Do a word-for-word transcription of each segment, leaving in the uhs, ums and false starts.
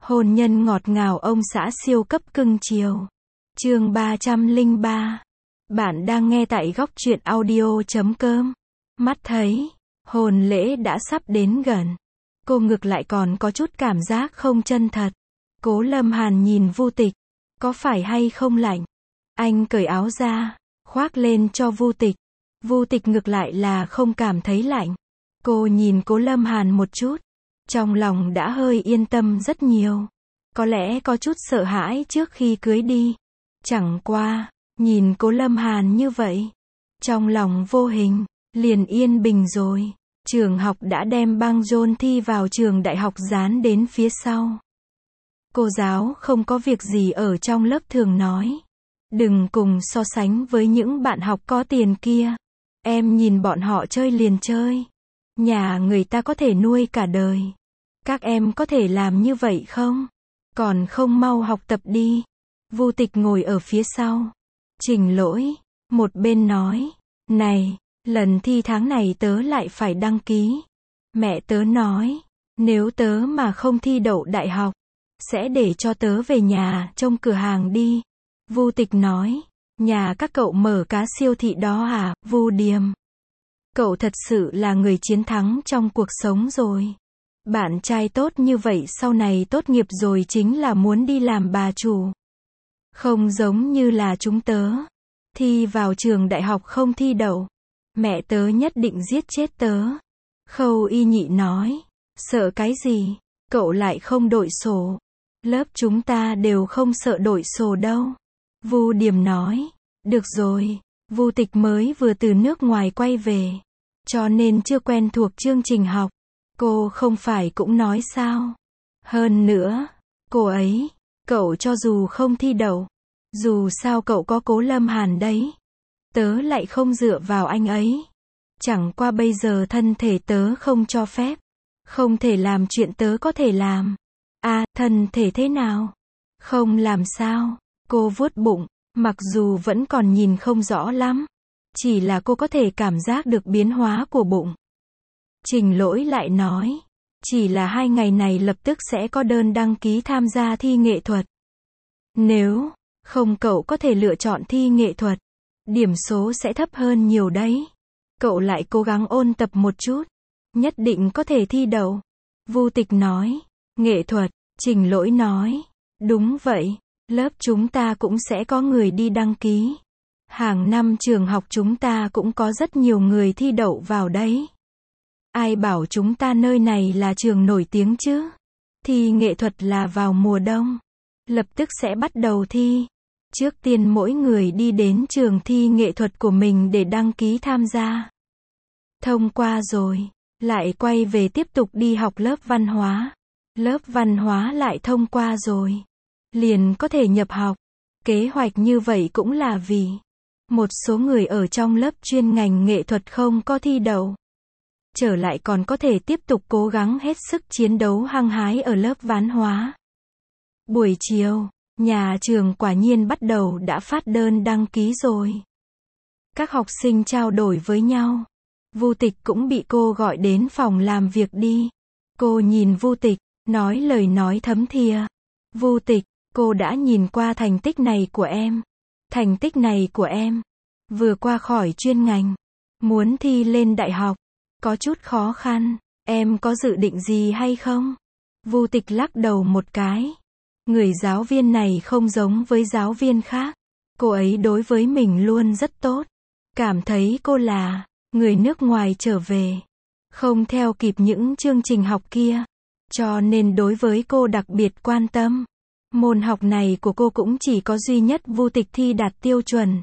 Hôn nhân ngọt ngào ông xã siêu cấp cưng chiều. Chương ba trăm lẻ ba. Bạn đang nghe tại góc truyện audio chấm com. Mắt thấy, hôn lễ đã sắp đến gần. Cô ngược lại còn có chút cảm giác không chân thật. Cố Lâm Hàn nhìn Vu Tịch, có phải hay không lạnh? Anh cởi áo ra, khoác lên cho Vu Tịch. Vu Tịch ngược lại là không cảm thấy lạnh. Cô nhìn Cố Lâm Hàn một chút, trong lòng đã hơi yên tâm rất nhiều. Có lẽ có chút sợ hãi trước khi cưới đi. Chẳng qua, nhìn Cố Lâm Hàn như vậy, trong lòng vô hình liền yên bình rồi. Trường học đã đem băng rôn thi vào trường đại học dán đến phía sau. Cô giáo không có việc gì ở trong lớp thường nói, đừng cùng so sánh với những bạn học có tiền kia. Em nhìn bọn họ chơi liền chơi. Nhà người ta có thể nuôi cả đời. Các em có thể làm như vậy không? Còn không mau học tập đi. Vu Tịch ngồi ở phía sau. Trình Lỗi, một bên nói, này, lần thi tháng này tớ lại phải đăng ký. Mẹ tớ nói, nếu tớ mà không thi đậu đại học, sẽ để cho tớ về nhà trông cửa hàng đi. Vu Tịch nói, nhà các cậu mở cá siêu thị đó à, Vu Điềm? Cậu thật sự là người chiến thắng trong cuộc sống rồi. Bạn trai tốt như vậy sau này tốt nghiệp rồi chính là muốn đi làm bà chủ. Không giống như là chúng tớ. Thi vào trường đại học không thi đậu. Mẹ tớ nhất định giết chết tớ. Khâu Y Nhị nói, sợ cái gì? Cậu lại không đội sổ. Lớp chúng ta đều không sợ đội sổ đâu. Vu Điềm nói, được rồi, Vu Tịch mới vừa từ nước ngoài quay về, cho nên chưa quen thuộc chương trình học. Cô không phải cũng nói sao? Hơn nữa, cô ấy, cậu cho dù không thi đậu, dù sao cậu có Cố Lâm Hàn đấy. Tớ lại không dựa vào anh ấy. Chẳng qua bây giờ thân thể tớ không cho phép. Không thể làm chuyện tớ có thể làm. À, thân thể thế nào? Không làm sao. Cô vuốt bụng, mặc dù vẫn còn nhìn không rõ lắm. Chỉ là cô có thể cảm giác được biến hóa của bụng. Trình Lỗi lại nói, chỉ là hai ngày này lập tức sẽ có đơn đăng ký tham gia thi nghệ thuật. Nếu không cậu có thể lựa chọn thi nghệ thuật, điểm số sẽ thấp hơn nhiều đấy. Cậu lại cố gắng ôn tập một chút, nhất định có thể thi đậu. Vu Tịch nói, nghệ thuật, Trình Lỗi nói, đúng vậy, lớp chúng ta cũng sẽ có người đi đăng ký. Hàng năm trường học chúng ta cũng có rất nhiều người thi đậu vào đấy. Ai bảo chúng ta nơi này là trường nổi tiếng chứ? Thi nghệ thuật là vào mùa đông. Lập tức sẽ bắt đầu thi. Trước tiên mỗi người đi đến trường thi nghệ thuật của mình để đăng ký tham gia. Thông qua rồi, lại quay về tiếp tục đi học lớp văn hóa. Lớp văn hóa lại thông qua rồi, liền có thể nhập học. Kế hoạch như vậy cũng là vì một số người ở trong lớp chuyên ngành nghệ thuật không có thi đậu. Trở lại còn có thể tiếp tục cố gắng hết sức chiến đấu hăng hái ở lớp văn hóa. Buổi chiều, nhà trường quả nhiên bắt đầu đã phát đơn đăng ký rồi. Các học sinh trao đổi với nhau. Vu Tịch cũng bị cô gọi đến phòng làm việc đi. Cô nhìn Vu Tịch, nói lời nói thấm thía. Vu Tịch, cô đã nhìn qua thành tích này của em. Thành tích này của em, vừa qua khỏi chuyên ngành, muốn thi lên đại học, có chút khó khăn. Em có dự định gì hay không? Vu Tịch lắc đầu một cái. Người giáo viên này không giống với giáo viên khác. Cô ấy đối với mình luôn rất tốt. Cảm thấy cô là người nước ngoài trở về, không theo kịp những chương trình học kia. Cho nên đối với cô đặc biệt quan tâm. Môn học này của cô cũng chỉ có duy nhất Vu Tịch thi đạt tiêu chuẩn.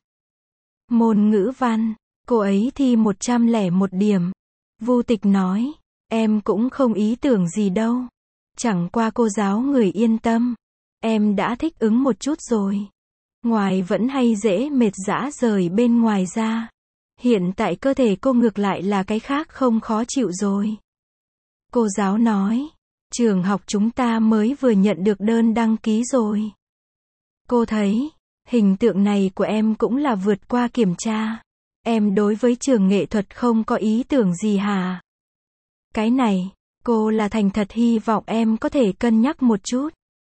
Môn ngữ văn, cô ấy thi một trăm lẻ một điểm. Vu Tịch nói, em cũng không ý tưởng gì đâu. Chẳng qua cô giáo người yên tâm. Em đã thích ứng một chút rồi. Ngoài vẫn hay dễ mệt rã rời bên ngoài ra. Hiện tại cơ thể cô ngược lại là cái khác không khó chịu rồi. Cô giáo nói, trường học chúng ta mới vừa nhận được đơn đăng ký rồi. Cô thấy, hình tượng này của em cũng là vượt qua kiểm tra. Em đối với trường nghệ thuật không có ý tưởng gì hả? Cái này, cô là thành thật hy vọng em có thể cân nhắc một chút.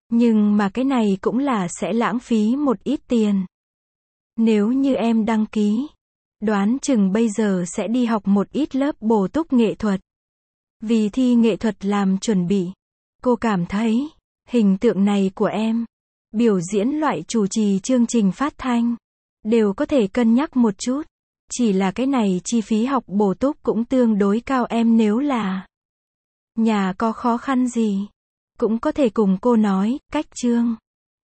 Nhưng mà cái này cũng là sẽ lãng phí một ít tiền. Nếu như em đăng ký, đoán chừng bây giờ sẽ đi học một ít lớp bổ túc nghệ thuật. Vì thi nghệ thuật làm chuẩn bị. Cô cảm thấy, hình tượng này của em, biểu diễn loại chủ trì chương trình phát thanh, đều có thể cân nhắc một chút. Chỉ là cái này chi phí học bổ túc cũng tương đối cao, em nếu là nhà có khó khăn gì, cũng có thể cùng cô nói, cách chương.